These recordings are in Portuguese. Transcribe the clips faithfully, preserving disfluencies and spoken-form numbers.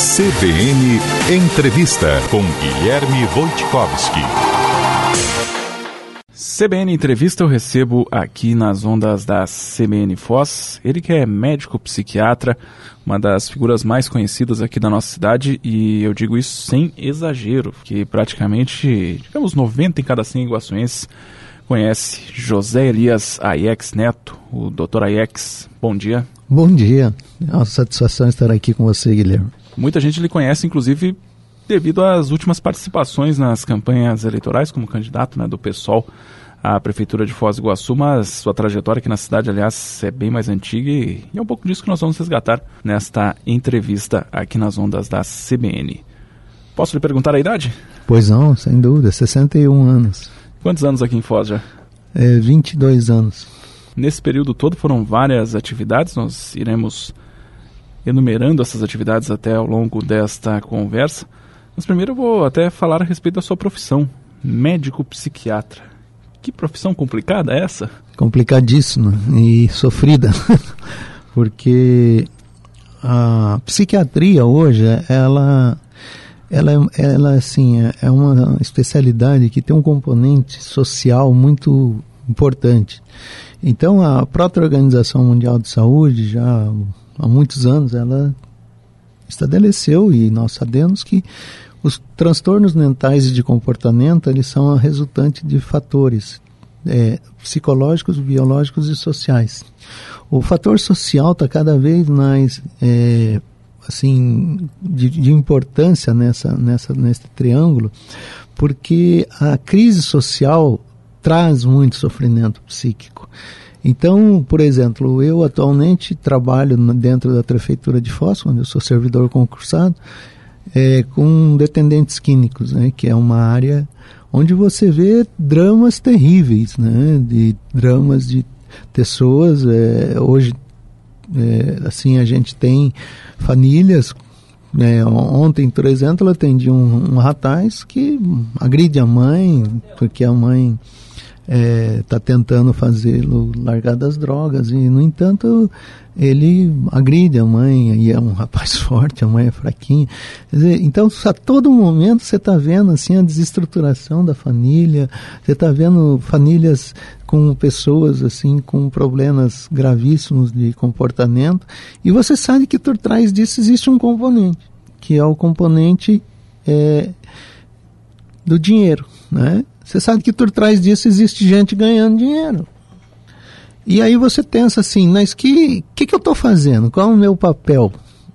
C B N Entrevista com Guilherme Wojtkowski. C B N Entrevista eu recebo aqui nas ondas da C B N Foz, ele que é médico psiquiatra, uma das figuras mais conhecidas aqui da nossa cidade, e eu digo isso sem exagero, que praticamente, digamos, noventa em cada cem iguaçuenses conhece José Elias Aiex Neto, o doutor Aiex. Bom dia. Bom dia, é uma satisfação estar aqui com você, Guilherme. Muita gente lhe conhece, inclusive, devido às últimas participações nas campanhas eleitorais como candidato, né, do PSOL à Prefeitura de Foz do Iguaçu, mas sua trajetória aqui na cidade, aliás, é bem mais antiga e é um pouco disso que nós vamos resgatar nesta entrevista aqui nas ondas da C B N. Posso lhe perguntar a idade? Pois não, sem dúvida, sessenta e um anos. Quantos anos aqui em Foz já? É, vinte e dois anos. Nesse período todo foram várias atividades, nós iremos enumerando essas atividades até ao longo desta conversa. Mas primeiro eu vou até falar a respeito da sua profissão, médico psiquiatra. Que profissão complicada é essa? Complicadíssima e sofrida, porque a psiquiatria hoje, ela, ela, ela assim, é uma especialidade que tem um componente social muito importante. Então a própria Organização Mundial de Saúde, já há muitos anos, ela estabeleceu, e nós sabemos que os transtornos mentais e de comportamento, eles são a resultante de fatores é, psicológicos, biológicos e sociais. O fator social está cada vez mais é, assim, de, de importância nessa, nessa, nesse triângulo, porque a crise social traz muito sofrimento psíquico. Então, por exemplo, eu atualmente trabalho dentro da Prefeitura de Foz, onde eu sou servidor concursado, é, com dependentes químicos, né, que é uma área onde você vê dramas terríveis, né, de dramas de pessoas. É, hoje, é, assim, a gente tem famílias. É, ontem, por exemplo, eu atendi um, um rapaz que agride a mãe, porque a mãe está é, tentando fazê-lo largar das drogas, e, no entanto, ele agride a mãe, e é um rapaz forte, a mãe é fraquinha. Quer dizer, então, a todo momento você está vendo assim, a desestruturação da família, você está vendo famílias com pessoas assim, com problemas gravíssimos de comportamento, e você sabe que por trás disso existe um componente, que é o componente é, do dinheiro, né? Você sabe que por trás disso existe gente ganhando dinheiro. E aí você pensa assim, mas que que, que eu estou fazendo? Qual é o meu papel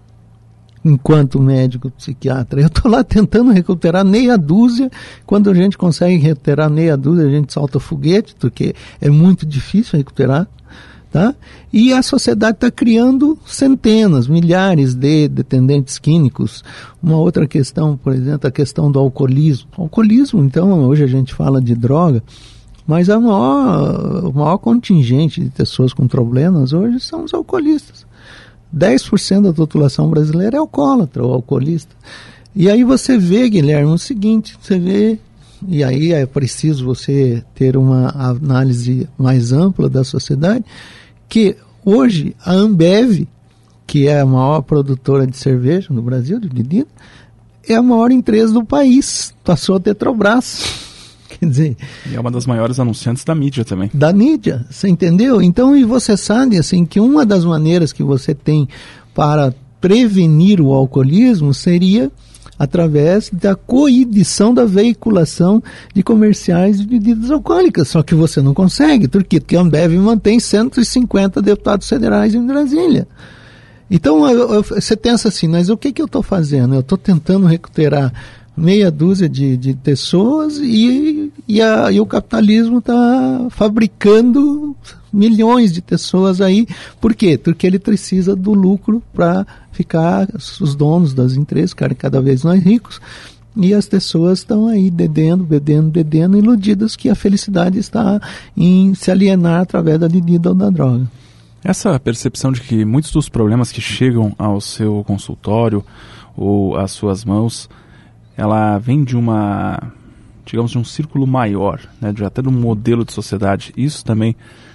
enquanto médico psiquiatra? Eu estou lá tentando recuperar meia dúzia. Quando a gente consegue recuperar meia dúzia, a gente salta foguete, porque é muito difícil recuperar. Tá? E a sociedade está criando centenas, milhares de dependentes químicos. Uma outra questão, por exemplo, a questão do alcoolismo. Alcoolismo, então, hoje a gente fala de droga, mas a maior, o maior contingente de pessoas com problemas hoje são os alcoolistas. dez por cento da população brasileira é alcoólatra ou alcoolista. E aí você vê, Guilherme, o seguinte, você vê, e aí é preciso você ter uma análise mais ampla da sociedade, que hoje a Ambev, que é a maior produtora de cerveja no Brasil, de bebida, é a maior empresa do país, passou a Petrobras. Quer dizer, e é uma das maiores anunciantes da mídia também. Da mídia, você entendeu? Então, e você sabe assim, que uma das maneiras que você tem para prevenir o alcoolismo seria através da coibição da veiculação de comerciais de bebidas alcoólicas. Só que você não consegue. Por quê? Porque a Ambev mantém cento e cinquenta deputados federais em Brasília. Então, eu, eu, você pensa assim, mas o que, que eu estou fazendo? Eu estou tentando recuperar meia dúzia de, de pessoas e, e, a, e o capitalismo está fabricando milhões de pessoas aí. Por quê? Porque ele precisa do lucro para ficar, os donos das empresas ficarem cada vez mais ricos, e as pessoas estão aí bebendo, bebendo, bebendo, iludidas que a felicidade está em se alienar através da bebida ou da droga. Essa percepção de que muitos dos problemas que chegam ao seu consultório ou às suas mãos, ela vem de uma, digamos, de um círculo maior, né, de até de um modelo de sociedade. Isso também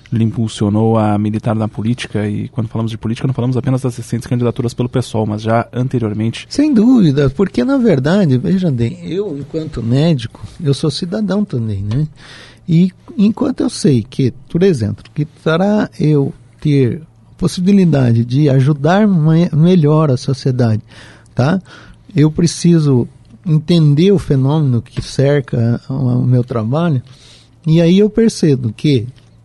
lhe impulsionou a militar na política, e quando falamos de política não falamos apenas das recentes candidaturas pelo PSOL, mas já anteriormente. Sem dúvida, porque na verdade, veja bem, eu enquanto médico, eu sou cidadão também, né? E enquanto eu sei que, por exemplo, que para eu ter possibilidade de ajudar me- melhor a sociedade, tá? Eu preciso entender o fenômeno que cerca o meu trabalho, e aí eu percebo que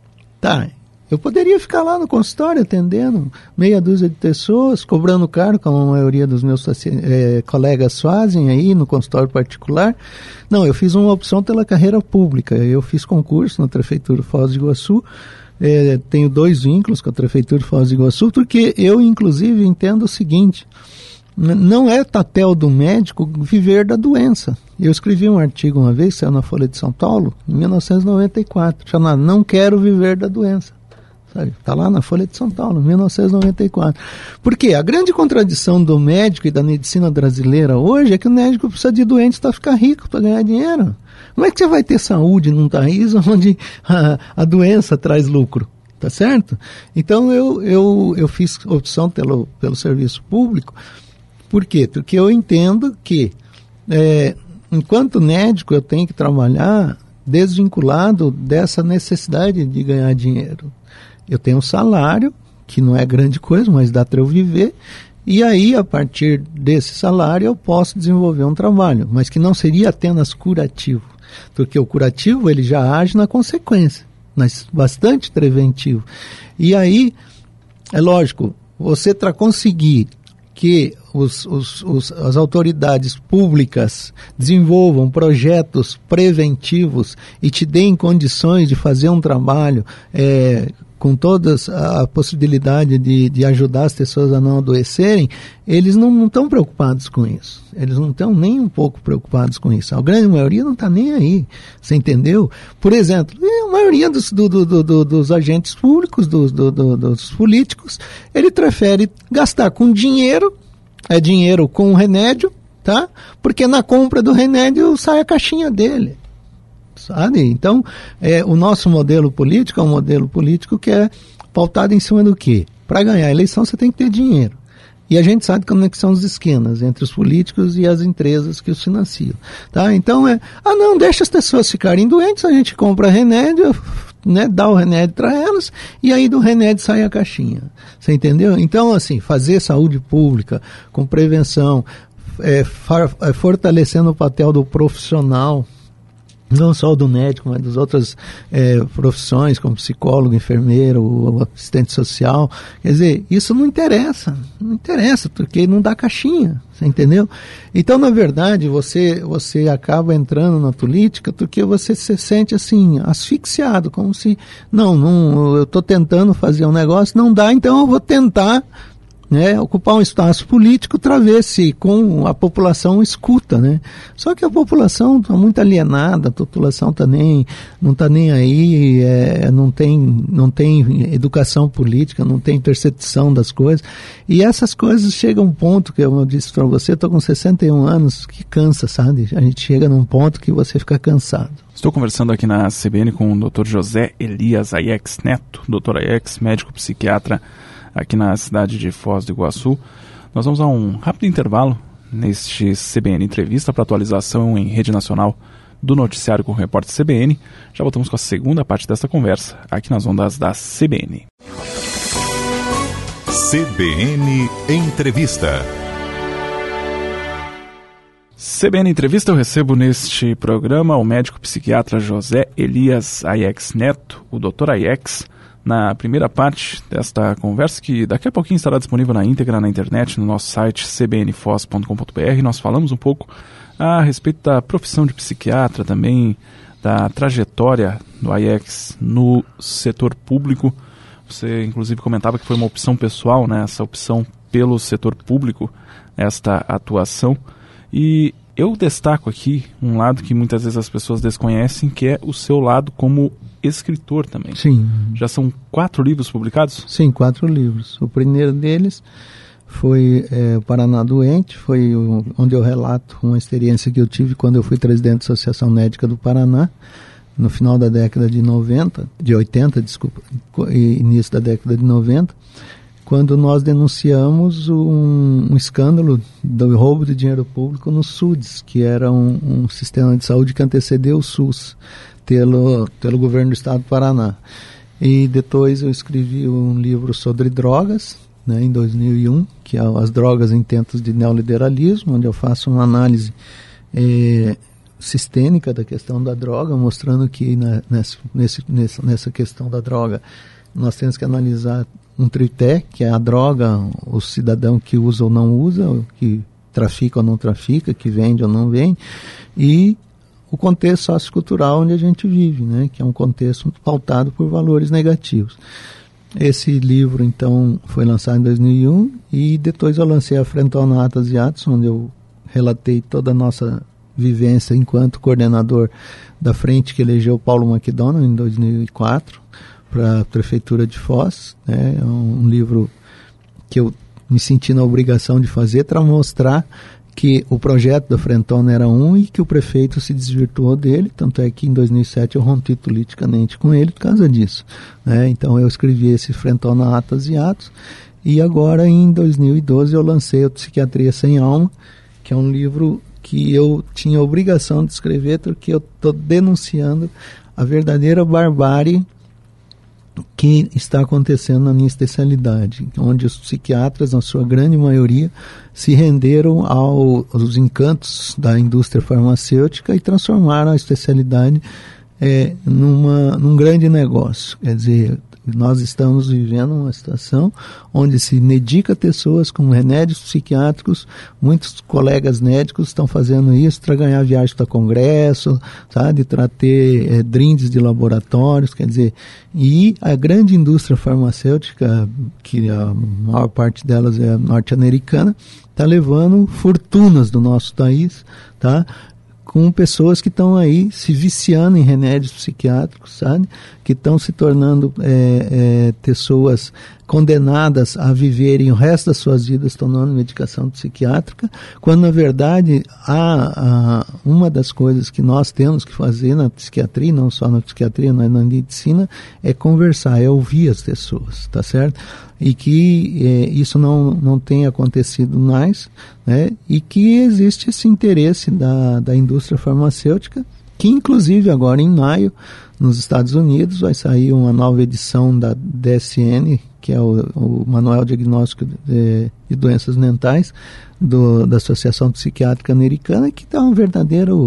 tá, eu poderia ficar lá no consultório atendendo meia dúzia de pessoas, cobrando caro, como a maioria dos meus é, colegas fazem aí no consultório particular. Não, eu fiz uma opção pela carreira pública. Eu fiz concurso na Prefeitura de Foz do Iguaçu, é, tenho dois vínculos com a Prefeitura de Foz do Iguaçu, porque eu, inclusive, entendo o seguinte: não é papel do médico viver da doença. Eu escrevi um artigo uma vez, saiu na Folha de São Paulo, em mil novecentos e noventa e quatro, chamado Não Quero Viver da Doença. Está lá na Folha de São Paulo, em mil novecentos e noventa e quatro. Porque a grande contradição do médico e da medicina brasileira hoje é que o médico precisa de doentes para ficar rico, para ganhar dinheiro. Como é que você vai ter saúde num país onde a, a doença traz lucro? Tá certo? Então eu, eu, eu fiz opção pelo, pelo serviço público. Por quê? Porque eu entendo que, é, enquanto médico, eu tenho que trabalhar desvinculado dessa necessidade de ganhar dinheiro. Eu tenho um salário, que não é grande coisa, mas dá para eu viver, e aí, a partir desse salário, eu posso desenvolver um trabalho, mas que não seria apenas curativo, porque o curativo ele já age na consequência, mas bastante preventivo. E aí, é lógico, você para conseguir que os, os, os, as autoridades públicas desenvolvam projetos preventivos e te deem condições de fazer um trabalho é, com toda a possibilidade de, de ajudar as pessoas a não adoecerem, eles não estão preocupados com isso. Eles não estão nem um pouco preocupados com isso. A grande maioria não está nem aí. Você entendeu? Por exemplo, a maioria dos, do, do, do, dos agentes públicos, dos, do, do, dos políticos, ele prefere gastar com dinheiro, é dinheiro com remédio, tá? Porque na compra do remédio sai a caixinha dele. Sabe? Então, é, o nosso modelo político é um modelo político que é pautado em cima do quê? Para ganhar a eleição você tem que ter dinheiro. E a gente sabe como é que são os esquemas entre os políticos e as empresas que os financiam. Tá? Então, é, ah não, deixa as pessoas ficarem doentes, a gente compra remédio, né, dá o remédio para elas, e aí do remédio sai a caixinha. Você entendeu? Então, assim, fazer saúde pública com prevenção, é, far, é, fortalecendo o papel do profissional, não só do médico, mas das outras é, profissões, como psicólogo, enfermeiro, assistente social. Quer dizer, isso não interessa, não interessa, porque não dá caixinha, você entendeu? Então, na verdade, você, você acaba entrando na política porque você se sente assim, asfixiado, como se, não, não eu estou tentando fazer um negócio, não dá, então eu vou tentar, né, ocupar um espaço político para ver se com a população escuta, né? Só que a população está muito alienada, a população tá nem, não está nem aí, é, não, tem, não tem educação política, não tem percepção das coisas, e essas coisas chegam a um ponto, que eu disse para você, estou com sessenta e um anos, que cansa, sabe? A gente chega num ponto que você fica cansado. Estou conversando aqui na C B N com o doutor José Elias Aiex Neto, doutor Aiex, médico psiquiatra, aqui na cidade de Foz do Iguaçu. Nós vamos a um rápido intervalo neste C B N Entrevista para atualização em rede nacional do noticiário com o repórter C B N. Já voltamos com a segunda parte dessa conversa aqui nas ondas da C B N. C B N Entrevista. C B N Entrevista, eu recebo neste programa o médico psiquiatra José Elias Aiex Neto, o doutor Aiex. Na primeira parte desta conversa, que daqui a pouquinho estará disponível na íntegra na internet, no nosso site c b n foz ponto com ponto b r, nós falamos um pouco a respeito da profissão de psiquiatra, também da trajetória do Aiex no setor público. Você, inclusive, comentava que foi uma opção pessoal, né, essa opção pelo setor público, esta atuação. E eu destaco aqui um lado que muitas vezes as pessoas desconhecem, que é o seu lado como escritor também. Sim. Já são quatro livros publicados? Sim, quatro livros. O primeiro deles foi é, o Paraná Doente, foi o, onde eu relato uma experiência que eu tive quando eu fui presidente da Associação Médica do Paraná, no final da década de noventa, de oitenta, desculpa, início da década de noventa, quando nós denunciamos um, um escândalo do roubo de dinheiro público no SUDES, que era um, um sistema de saúde que antecedeu o SUS, pelo, pelo governo do estado do Paraná. E depois eu escrevi um livro sobre drogas, né, em dois mil e um, que é As Drogas em Tempos de Neoliberalismo, onde eu faço uma análise eh, sistêmica da questão da droga, mostrando que na, nessa, nesse, nessa, nessa questão da droga nós temos que analisar um tripé, que é a droga, o cidadão que usa ou não usa, que trafica ou não trafica, que vende ou não vende, e o contexto sociocultural onde a gente vive, né, que é um contexto pautado por valores negativos. Esse livro, então, foi lançado em dois mil e um, e depois eu lancei a Frentona Atas e Atos, onde eu relatei toda a nossa vivência enquanto coordenador da frente que elegeu Paulo McDonald em dois mil e quatro para a Prefeitura de Foz. Né? É um livro que eu me senti na obrigação de fazer para mostrar que o projeto da Frentona era um e que o prefeito se desvirtuou dele, tanto é que em dois mil e sete eu rompi politicamente com ele por causa disso. Né? Então eu escrevi esse Frentona Atas e Atos, e agora em dois mil e doze eu lancei a Psiquiatria Sem Alma, que é um livro que eu tinha a obrigação de escrever porque eu estou denunciando a verdadeira barbárie que está acontecendo na minha especialidade, onde os psiquiatras, na sua grande maioria, se renderam ao, aos encantos da indústria farmacêutica e transformaram a especialidade é, numa, num grande negócio. Quer dizer, nós estamos vivendo uma situação onde se medica pessoas com remédios psiquiátricos. Muitos colegas médicos estão fazendo isso para ganhar viagem para congresso, sabe, para ter é, brindes de laboratórios, quer dizer, e a grande indústria farmacêutica, que a maior parte delas é norte-americana, está levando fortunas do nosso país, tá? Com pessoas que estão aí se viciando em remédios psiquiátricos, sabe? Que estão se tornando é, é, pessoas condenadas a viverem o resto das suas vidas tomando medicação psiquiátrica, quando na verdade há, há uma das coisas que nós temos que fazer na psiquiatria, não só na psiquiatria, mas na medicina, é conversar, é ouvir as pessoas, tá certo? E que é, isso não, não tem acontecido mais, né? E que existe esse interesse da, da indústria farmacêutica, que inclusive agora em maio, nos Estados Unidos, vai sair uma nova edição da D S M, que é o, o Manual Diagnóstico de, de Doenças Mentais, do, da Associação Psiquiátrica Americana, que dá um verdadeiro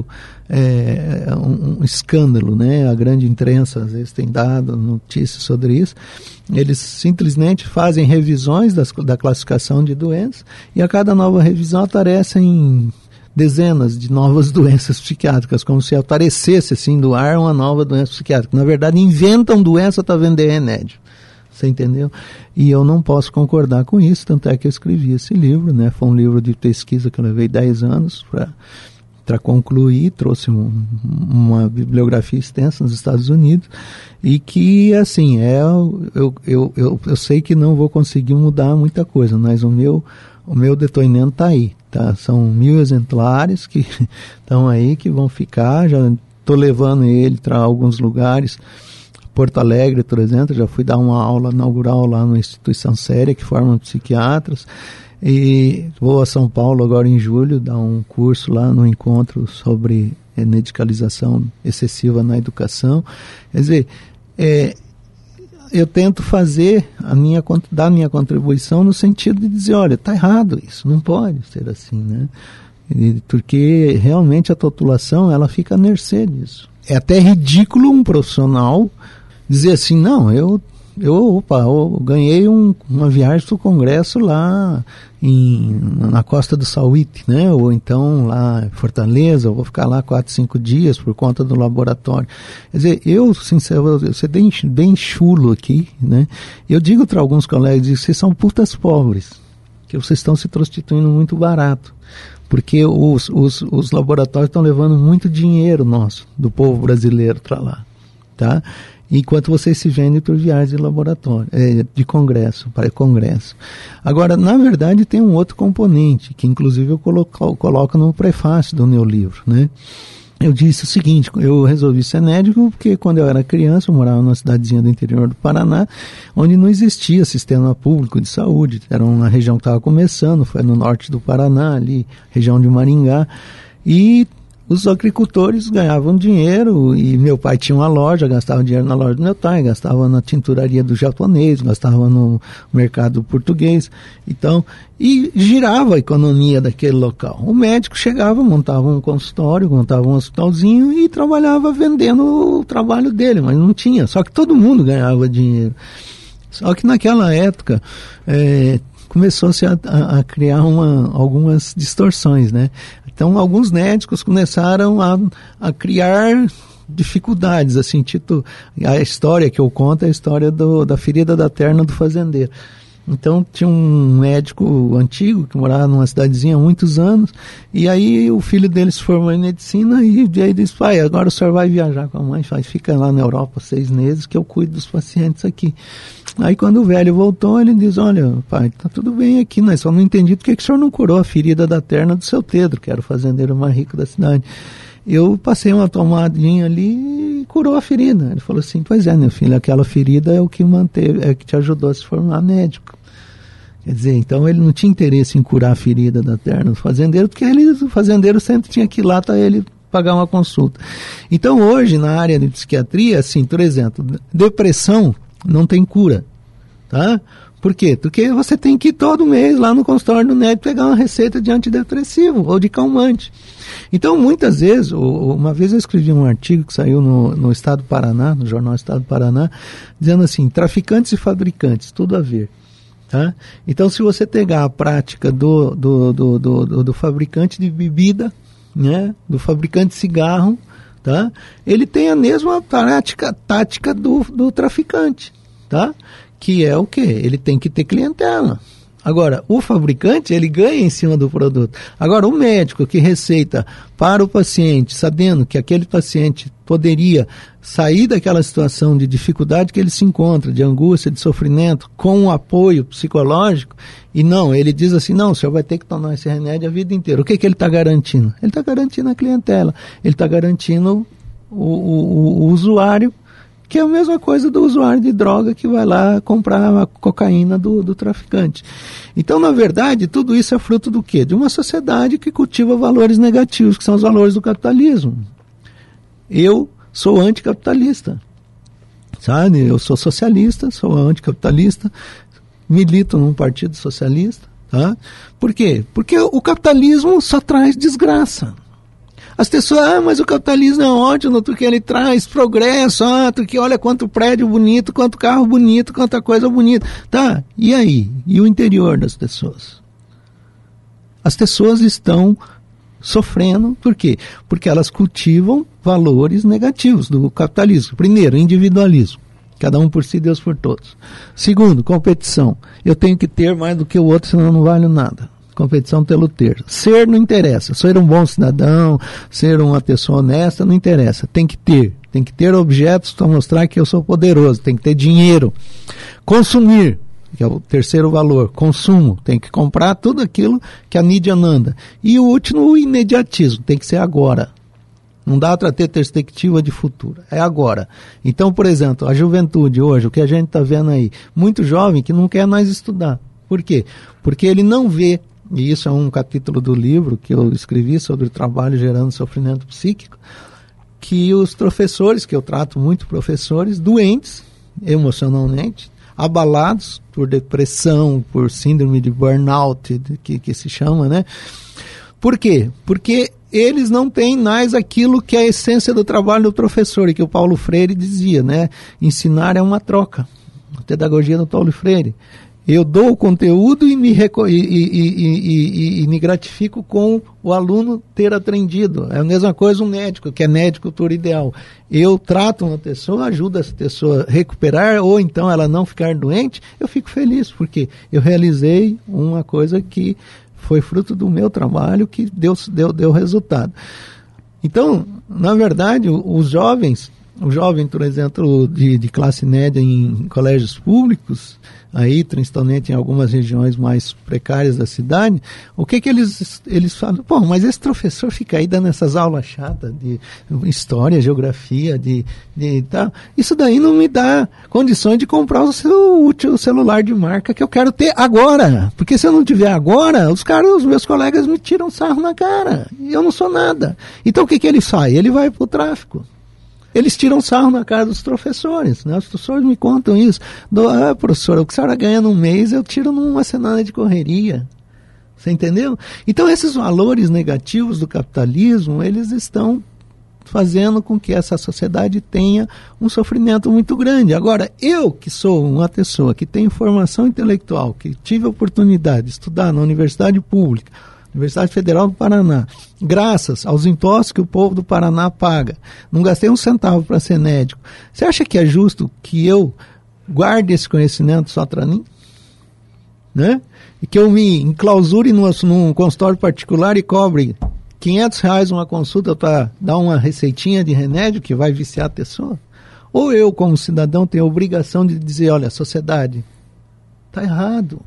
é, um, um escândalo, né? A grande imprensa às vezes tem dado notícias sobre isso. Eles simplesmente fazem revisões das, da classificação de doenças, e a cada nova revisão aparecem dezenas de novas doenças psiquiátricas, como se aparecesse assim do ar uma nova doença psiquiátrica. Na verdade, inventam doença para vender remédio. Você entendeu? E eu não posso concordar com isso, tanto é que eu escrevi esse livro, né? Foi um livro de pesquisa que eu levei dez anos para para concluir, trouxe um, uma bibliografia extensa nos Estados Unidos, e que, assim, é, eu, eu, eu, eu sei que não vou conseguir mudar muita coisa, mas o meu, o meu depoimento está aí, tá? São mil exemplares que estão aí, que vão ficar, já estou levando ele para alguns lugares. Porto Alegre, por exemplo, já fui dar uma aula inaugural lá numa instituição séria que forma psiquiatras, e vou a São Paulo agora em julho dar um curso lá no encontro sobre é, medicalização excessiva na educação. Quer dizer, é, eu tento fazer a minha, dar a minha contribuição no sentido de dizer, olha, está errado isso, não pode ser assim, né? E, porque realmente a população ela fica à mercê disso. É até ridículo um profissional dizer assim, não, eu, eu, opa, eu ganhei um, uma viagem para o congresso lá em, na Costa do Sauípe, né? Ou então lá em Fortaleza, eu vou ficar lá quatro, cinco dias por conta do laboratório. Quer dizer, eu, sinceramente, eu ser bem, bem chulo aqui, né? Eu digo para alguns colegas, digo, vocês são putas pobres, que vocês estão se prostituindo muito barato, porque os, os, os laboratórios estão levando muito dinheiro nosso, do povo brasileiro para lá, tá? Enquanto vocês se vendem por viagens de laboratório, é, de congresso, para congresso. Agora, na verdade, tem um outro componente, que inclusive eu coloco, coloco no prefácio do meu livro, né? eu disse o seguinte, eu resolvi ser médico porque quando eu era criança eu morava numa cidadezinha do interior do Paraná, onde não existia sistema público de saúde, era uma região que estava começando, foi no norte do Paraná, ali, região de Maringá, e os agricultores ganhavam dinheiro e meu pai tinha uma loja, gastava dinheiro na loja do meu pai, gastava na tinturaria do japonês, gastava no mercado português, então, e girava a economia daquele local. O médico chegava, montava um consultório, montava um hospitalzinho e trabalhava vendendo o trabalho dele, mas não tinha, só que todo mundo ganhava dinheiro. Só que naquela época, é, começou-se a, a, a criar uma, algumas distorções, né? Então, alguns médicos começaram a, a criar dificuldades, assim, tipo, a história que eu conto é a história do, da ferida da terna do fazendeiro. Então, tinha um médico antigo que morava numa cidadezinha há muitos anos, e aí o filho dele se formou em medicina, e aí disse, pai, agora o senhor vai viajar com a mãe, fica lá na Europa seis meses que eu cuido dos pacientes aqui. Aí quando o velho voltou, ele diz, olha, pai, tá tudo bem aqui, mas só não entendi porque que o senhor não curou a ferida da terna do seu Pedro, que era o fazendeiro mais rico da cidade. Eu passei uma tomadinha ali e curou a ferida. Ele falou assim, pois é, meu filho, aquela ferida é o que manteve, é o que te ajudou a se formar médico. Quer dizer, então ele não tinha interesse em curar a ferida da terna do fazendeiro, porque ele, o fazendeiro sempre tinha que ir lá para ele pagar uma consulta. Então hoje, na área de psiquiatria, assim, por exemplo, depressão não tem cura, tá? Por quê? Porque você tem que ir todo mês lá no consultório do médico pegar uma receita de antidepressivo ou de calmante. Então, muitas vezes, uma vez eu escrevi um artigo que saiu no, no Estado do Paraná, no jornal Estado do Paraná, dizendo assim, traficantes e fabricantes, tudo a ver. Tá? Então, se você pegar a prática do, do, do, do, do, do fabricante de bebida, né, do fabricante de cigarro, tá? Ele tem a mesma prática, tática do, do traficante, tá? Que é o quê? Ele tem que ter clientela. Agora, o fabricante, ele ganha em cima do produto. Agora, o médico que receita para o paciente, sabendo que aquele paciente poderia sair daquela situação de dificuldade que ele se encontra, de angústia, de sofrimento, com um apoio psicológico, e não, ele diz assim, não, o senhor vai ter que tomar esse remédio a vida inteira. O que, que ele está garantindo? Ele está garantindo a clientela, ele está garantindo o, o, o usuário, que é a mesma coisa do usuário de droga que vai lá comprar a cocaína do, do traficante. Então, na verdade, tudo isso é fruto do quê? De uma sociedade que cultiva valores negativos, que são os valores do capitalismo. Eu sou anticapitalista, sabe? Eu sou socialista, sou anticapitalista, milito num partido socialista, tá? Por quê? Porque o capitalismo só traz desgraça. As pessoas, ah, mas o capitalismo é ótimo, porque ele traz progresso, ah, porque olha quanto prédio bonito, quanto carro bonito, quanta coisa bonita. Tá, e aí? E o interior das pessoas? As pessoas estão sofrendo, por quê? Porque elas cultivam valores negativos do capitalismo. Primeiro, individualismo. Cada um por si, Deus por todos. Segundo, competição. Eu tenho que ter mais do que o outro, senão eu não valho nada. Competição pelo ter. Ser não interessa. Ser um bom cidadão, ser uma pessoa honesta, não interessa. Tem que ter. Tem que ter objetos para mostrar que eu sou poderoso. Tem que ter dinheiro. Consumir, que é o terceiro valor. Consumo. Tem que comprar tudo aquilo que a mídia manda. E o último, o imediatismo. Tem que ser agora. Não dá para ter perspectiva de futuro. É agora. Então, por exemplo, a juventude hoje, o que a gente está vendo aí, muito jovem que não quer mais estudar. Por quê? Porque ele não vê, e isso é um capítulo do livro que eu escrevi sobre o trabalho gerando sofrimento psíquico, que os professores, que eu trato muito professores, doentes emocionalmente, abalados por depressão, por síndrome de burnout, que, que se chama, né? Por quê? Porque eles não têm mais aquilo que é a essência do trabalho do professor, e que o Paulo Freire dizia, né? Ensinar é uma troca. A pedagogia do Paulo Freire. Eu dou o conteúdo e me, reco- e, e, e, e, e me gratifico com o aluno ter aprendido. É a mesma coisa um médico, que é médico por ideal. Eu trato uma pessoa, ajudo essa pessoa a recuperar, ou então ela não ficar doente, eu fico feliz, porque eu realizei uma coisa que foi fruto do meu trabalho, que deu, deu, deu resultado. Então, na verdade, os jovens, o jovem, por exemplo, de, de classe média em colégios públicos, aí, principalmente em algumas regiões mais precárias da cidade, o que que eles, eles falam? Pô, mas esse professor fica aí dando essas aulas chatas de história, geografia, de, de tal. Isso daí não me dá condições de comprar o seu o celular de marca que eu quero ter agora. Porque se eu não tiver agora, os caras, os meus colegas me tiram sarro na cara. E eu não sou nada. Então o que que ele faz? Ele vai pro tráfico. Eles tiram sarro na cara dos professores, né? Os professores me contam isso. Do, ah, professor, o que a senhora ganha num mês, eu tiro numa semana de correria. Você entendeu? Então, esses valores negativos do capitalismo, eles estão fazendo com que essa sociedade tenha um sofrimento muito grande. Agora, eu que sou uma pessoa que tem formação intelectual, que tive a oportunidade de estudar na universidade pública, Universidade Federal do Paraná, graças aos impostos que o povo do Paraná paga, não gastei um centavo para ser médico. Você acha que é justo que eu guarde esse conhecimento só para mim? Né? E que eu me enclausure num, num consultório particular e cobre quinhentos reais uma consulta para dar uma receitinha de remédio que vai viciar a pessoa? Ou eu, como cidadão, tenho a obrigação de dizer, olha, a sociedade está errado.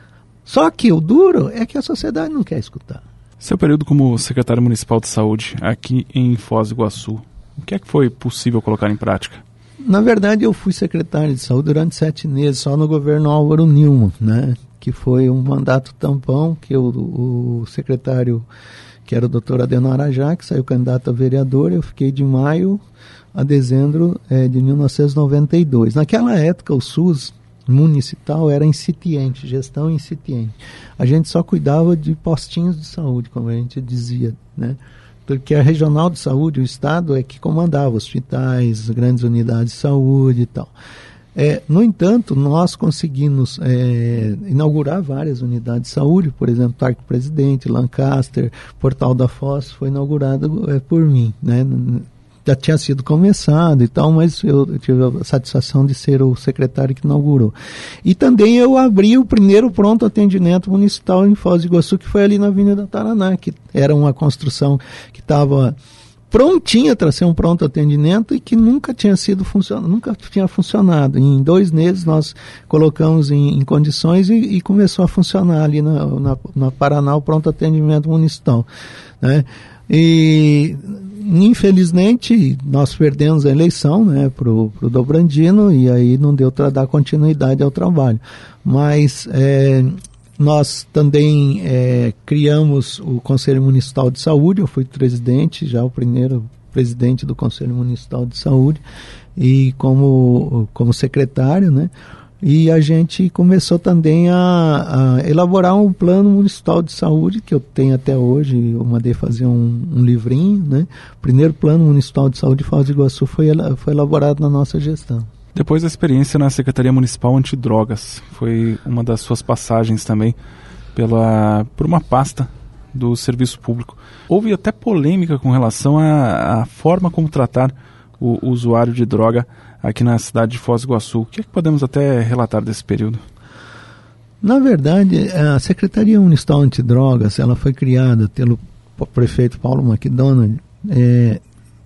Só que o duro é que a sociedade não quer escutar. Seu período como secretário municipal de saúde aqui em Foz do Iguaçu, o que é que foi possível colocar em prática? Na verdade, eu fui secretário de saúde durante sete meses, só no governo Álvaro Nilman, né? Que foi um mandato tampão que eu, o secretário, que era o doutor Adenor Arajá, que saiu candidato a vereador, eu fiquei de maio a dezembro é, de mil novecentos e noventa e dois. Naquela época, o SUS municipal era incipiente, gestão incipiente. A gente só cuidava de postinhos de saúde, como a gente dizia, né? Porque a regional de saúde, o estado é que comandava hospitais, grandes unidades de saúde e tal. É, no entanto, nós conseguimos é, inaugurar várias unidades de saúde, por exemplo, Parque Presidente, Lancaster, Portal da Foz, foi inaugurado é, por mim, né? Já tinha sido começado e tal, mas eu, eu tive a satisfação de ser o secretário que inaugurou. E também eu abri o primeiro pronto atendimento municipal em Foz do Iguaçu, que foi ali na Avenida Taraná, que era uma construção que estava prontinha para ser um pronto atendimento e que nunca tinha sido funcionado, nunca tinha funcionado. Em dois meses nós colocamos em, em condições e, e começou a funcionar ali na, na, na Paraná o pronto atendimento municipal, né? E infelizmente nós perdemos a eleição, né, pro, pro Dobrandino, e aí não deu para dar continuidade ao trabalho. Mas é, nós também é, criamos o Conselho Municipal de Saúde, eu fui presidente, já o primeiro presidente do Conselho Municipal de Saúde, e como, como secretário, né? E a gente começou também a, a elaborar um plano municipal de saúde, que eu tenho até hoje, eu mandei fazer um, um livrinho, né? O primeiro plano municipal de saúde de Foz do Iguaçu foi, foi elaborado na nossa gestão. Depois da experiência na Secretaria Municipal Antidrogas, foi uma das suas passagens também pela, por uma pasta do serviço público. Houve até polêmica com relação à, à forma como tratar o, o usuário de droga aqui na cidade de Foz do Iguaçu. O que é que podemos até relatar desse período? Na verdade, a Secretaria Municipal Antidrogas, ela foi criada pelo prefeito Paulo McDonald é,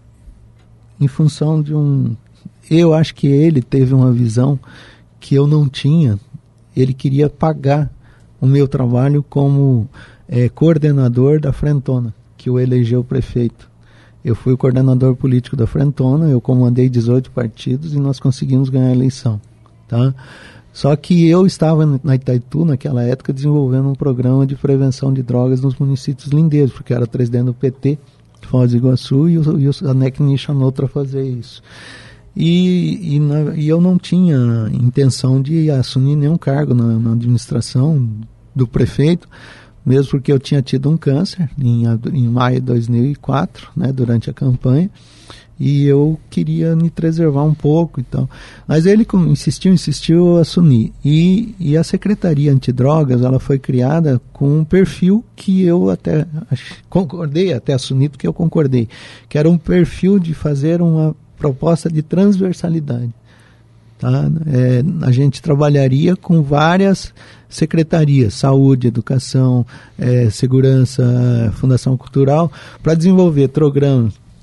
em função de um... Eu acho que ele teve uma visão que eu não tinha. Ele queria pagar o meu trabalho como é, coordenador da Frentona, que o elegeu prefeito. Eu fui o coordenador político da Frentona, eu comandei dezoito partidos e nós conseguimos ganhar a eleição, tá? Só que eu estava na Itaitu, naquela época, desenvolvendo um programa de prevenção de drogas nos municípios lindeiros, porque eu era presidente do P T, Foz do Iguaçu, e o, e o ANEC me chamou para fazer isso. E, e, na, e eu não tinha intenção de assumir nenhum cargo na, na administração do prefeito, mesmo porque eu tinha tido um câncer em, em maio de dois mil e quatro, né, durante a campanha, e eu queria me preservar um pouco e tal. Mas ele insistiu, insistiu, eu assumi. E, e a Secretaria Antidrogas, ela foi criada com um perfil que eu até concordei, até assumi porque eu concordei, que era um perfil de fazer uma proposta de transversalidade. Tá? É, a gente trabalharia com várias secretarias, saúde, educação, é, segurança, fundação cultural, para desenvolver programas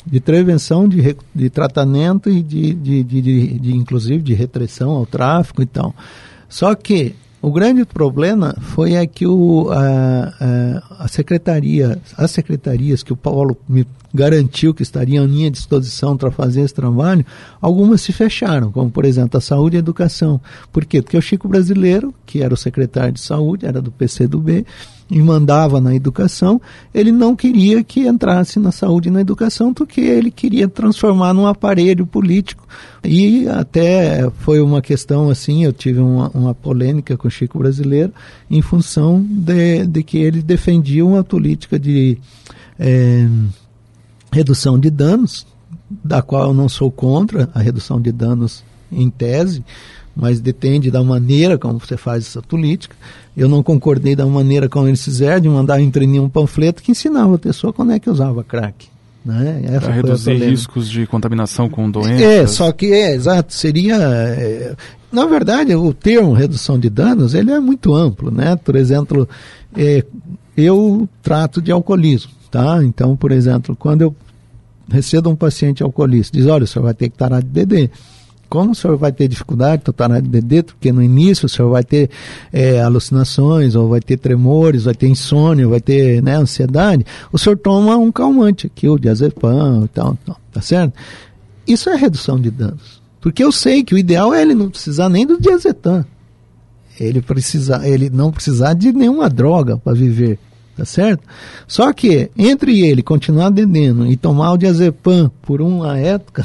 de prevenção, de, de tratamento e de, de, de, de, de, inclusive, de repressão ao tráfico e tal. Só que o grande problema foi é que o, a, a, a secretaria, as secretarias que o Paulo me garantiu que estariam à minha disposição para fazer esse trabalho, algumas se fecharam, como por exemplo a saúde e a educação. Por quê? Porque o Chico Brasileiro, que era o secretário de saúde, era do P C do B, e mandava na educação, ele não queria que entrasse na saúde e na educação, porque ele queria transformar num aparelho político. E até foi uma questão assim, eu tive uma, uma polêmica com o Chico Brasileiro, em função de, de que ele defendia uma política de é, redução de danos, da qual eu não sou contra a redução de danos em tese, mas depende da maneira como você faz essa política. Eu não concordei da maneira como eles fizeram, de mandar imprimir um panfleto que ensinava a pessoa como é que usava crack. Né? Para reduzir riscos de contaminação com doenças. É, só que é, exato, seria... É, na verdade, o termo redução de danos, ele é muito amplo, né? Por exemplo, é, eu trato de alcoolismo, tá? Então, por exemplo, quando eu recebo um paciente alcoolista, diz, olha, o senhor vai ter que parar de beber. Como o senhor vai ter dificuldade para parar de beber, porque no início o senhor vai ter é, alucinações, ou vai ter tremores, vai ter insônia, vai ter, né, ansiedade, o senhor toma um calmante aqui, o diazepam e tal, tal, tá certo? Isso é redução de danos. Porque eu sei que o ideal é ele não precisar nem do diazepam. Ele, precisa, ele não precisar de nenhuma droga para viver, tá certo? Só que entre ele continuar bebendo e tomar o diazepam por uma época...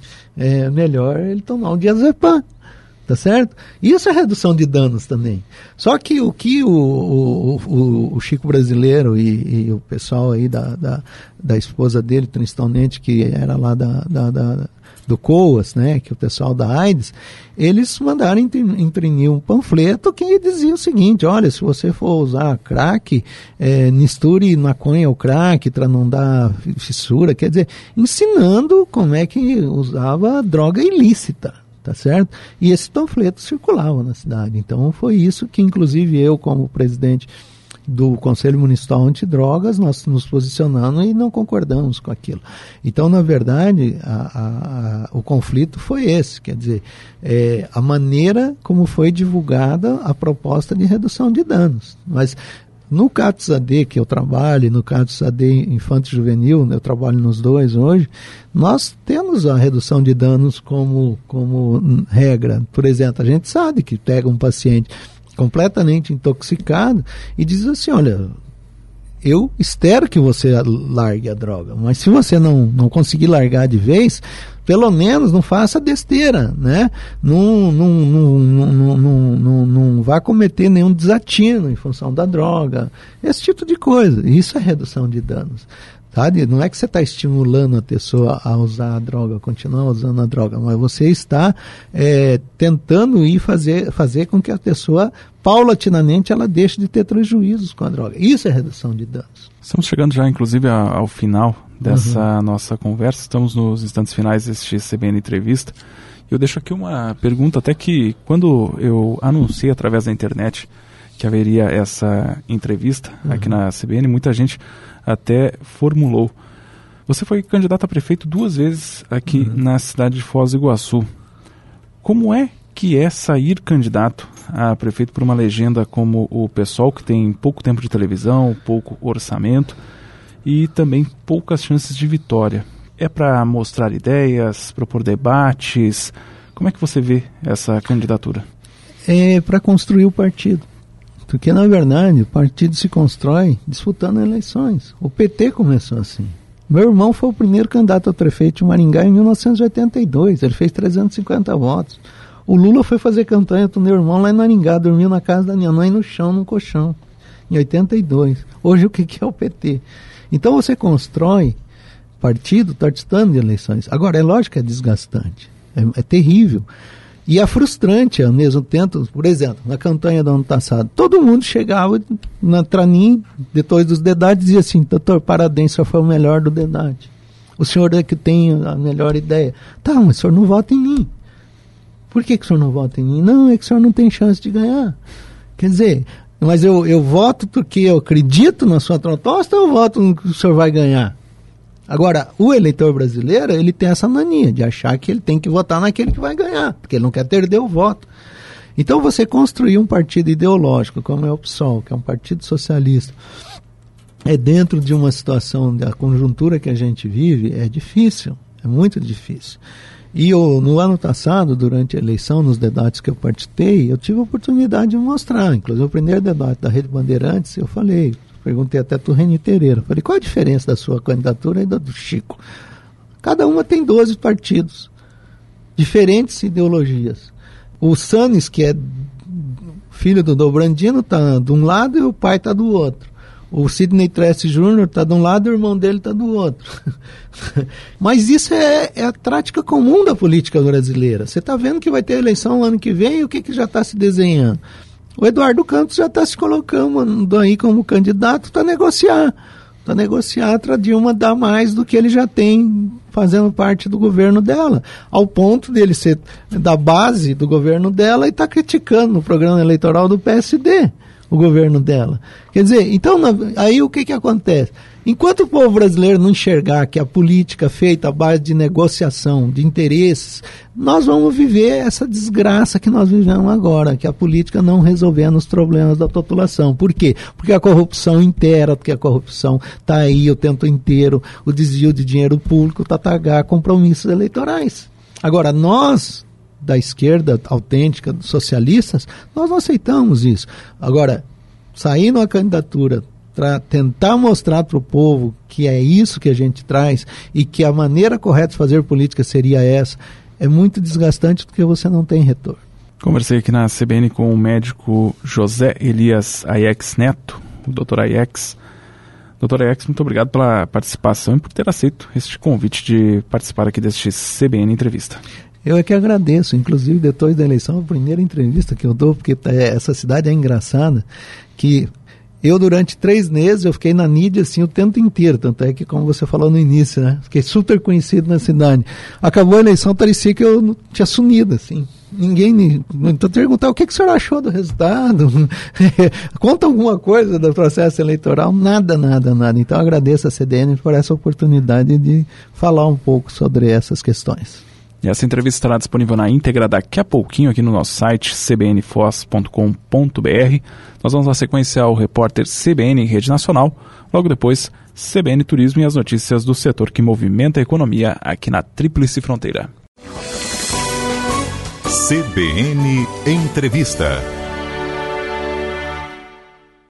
é melhor ele tomar um diazepam, tá certo? Isso é redução de danos também. Só que o que o, o, o, o Chico Brasileiro e, e o pessoal aí da, da, da esposa dele, principalmente, que era lá da, da, da, do COAS, né, que o pessoal da AIDS, eles mandaram imprimir um panfleto que dizia o seguinte, olha, se você for usar crack, é, misture maconha ao crack para não dar fissura, quer dizer, ensinando como é que usava droga ilícita, tá certo? E esse panfleto circulava na cidade. Então foi isso que, inclusive, eu, como presidente do Conselho Municipal Antidrogas, nós nos posicionamos e não concordamos com aquilo. Então, na verdade, a, a, a, o conflito foi esse, quer dizer, é, a maneira como foi divulgada a proposta de redução de danos. Mas no CATS A D, que eu trabalho, no CATS A D Infanto Juvenil, eu trabalho nos dois hoje, nós temos a redução de danos como, como regra. Por exemplo, a gente sabe que pega um paciente completamente intoxicado e diz assim, olha, eu espero que você largue a droga, mas se você não, não conseguir largar de vez, pelo menos não faça besteira, né? Não, não, não, não, não, não, não vá cometer nenhum desatino em função da droga, esse tipo de coisa. Isso é redução de danos. Sabe? Não é que você está estimulando a pessoa a usar a droga, a continuar usando a droga, mas você está é, tentando ir fazer, fazer com que a pessoa, paulatinamente, ela deixe de ter prejuízos com a droga. Isso é redução de danos. Estamos chegando já, inclusive, ao final dessa uhum. nossa conversa. Estamos nos instantes finais deste C B N Entrevista. Eu deixo aqui uma pergunta, até que quando eu anunciei através da internet que haveria essa entrevista uhum. aqui na C B N, muita gente até formulou. Você foi candidato a prefeito duas vezes aqui uhum. na cidade de Foz do Iguaçu. Como é que é sair candidato a prefeito por uma legenda como o PSOL, que tem pouco tempo de televisão, pouco orçamento e também poucas chances de vitória? É para mostrar ideias, propor debates? Como é que você vê essa candidatura? É para construir o partido. Porque, na verdade, o partido se constrói disputando eleições. O P T começou assim. Meu irmão foi o primeiro candidato a prefeito de Maringá em mil novecentos e oitenta e dois. Ele fez trezentos e cinquenta votos. O Lula foi fazer campanha com meu irmão lá em Maringá, dormiu na casa da minha mãe no chão, num colchão, em oitenta e dois. Hoje, o que, que é o P T? Então, você constrói partido participando de eleições. Agora, é lógico que é desgastante. É, é terrível. E é frustrante ao mesmo tempo. Por exemplo, na campanha do ano passado, todo mundo chegava na, pra mim, depois dos debates, dizia assim, doutor, parabéns, o senhor foi o melhor do debate. O senhor é que tem a melhor ideia. Tá, mas o senhor não vota em mim. Por que, que o senhor não vota em mim? Não, é que o senhor não tem chance de ganhar. Quer dizer, mas eu, eu voto porque eu acredito na sua proposta ou eu voto no que o senhor vai ganhar? Agora, o eleitor brasileiro, ele tem essa mania de achar que ele tem que votar naquele que vai ganhar, porque ele não quer perder o voto. Então, você construir um partido ideológico, como é o P SOL, que é um partido socialista, é dentro de uma situação, da conjuntura que a gente vive, é difícil, é muito difícil. E eu, no ano passado, durante a eleição, nos debates que eu participei, eu tive a oportunidade de mostrar, inclusive o primeiro debate da Rede Bandeirantes, eu falei, perguntei até para o Reni Pereira, falei, qual a diferença da sua candidatura e da do Chico? Cada uma tem doze partidos, diferentes ideologias. O Sanes, que é filho do Dobrandino, está de um lado e o pai está do outro. O Sidney Tracy Júnior está de um lado e o irmão dele está do outro. Mas isso é, é a prática comum da política brasileira. Você está vendo que vai ter eleição ano que vem e o que, que já está se desenhando? O Eduardo Campos já está se colocando aí como candidato para negociar. Para negociar para a Dilma dar mais do que ele já tem fazendo parte do governo dela. Ao ponto dele ser da base do governo dela e estar tá criticando no programa eleitoral do P S D o governo dela. Quer dizer, então, na, aí o que que acontece? Enquanto o povo brasileiro não enxergar que a política feita à base de negociação, de interesses, nós vamos viver essa desgraça que nós vivemos agora, que a política não resolvendo os problemas da população. Por quê? Porque a corrupção inteira, porque a corrupção está aí o tempo inteiro, o desvio de dinheiro público para pagar compromissos eleitorais. Agora, nós da esquerda autêntica, dos socialistas, nós não aceitamos isso. Agora, sair numa candidatura para tentar mostrar para o povo que é isso que a gente traz e que a maneira correta de fazer política seria essa, é muito desgastante porque você não tem retorno. Conversei aqui na C B N com o médico José Elias Aiex Neto, o doutor Aiex. doutor Aiex, muito obrigado pela participação e por ter aceito este convite de participar aqui deste C B N Entrevista. Eu é que agradeço, inclusive depois da eleição, a primeira entrevista que eu dou, porque essa cidade é engraçada, que eu durante três meses eu fiquei na mídia assim o tempo inteiro, tanto é que como você falou no início, né, fiquei super conhecido na cidade. Acabou a eleição, parecia que eu tinha sumido, assim. Ninguém me... Então perguntar o que, que o senhor achou do resultado? Conta alguma coisa do processo eleitoral? Nada, nada, nada. Então eu agradeço a C B N por essa oportunidade de falar um pouco sobre essas questões. E essa entrevista estará disponível na íntegra daqui a pouquinho aqui no nosso site c b n foz ponto com ponto b r. Nós vamos na sequência ao repórter C B N em Rede Nacional, logo depois C B N Turismo e as notícias do setor que movimenta a economia aqui na Tríplice Fronteira. C B N Entrevista.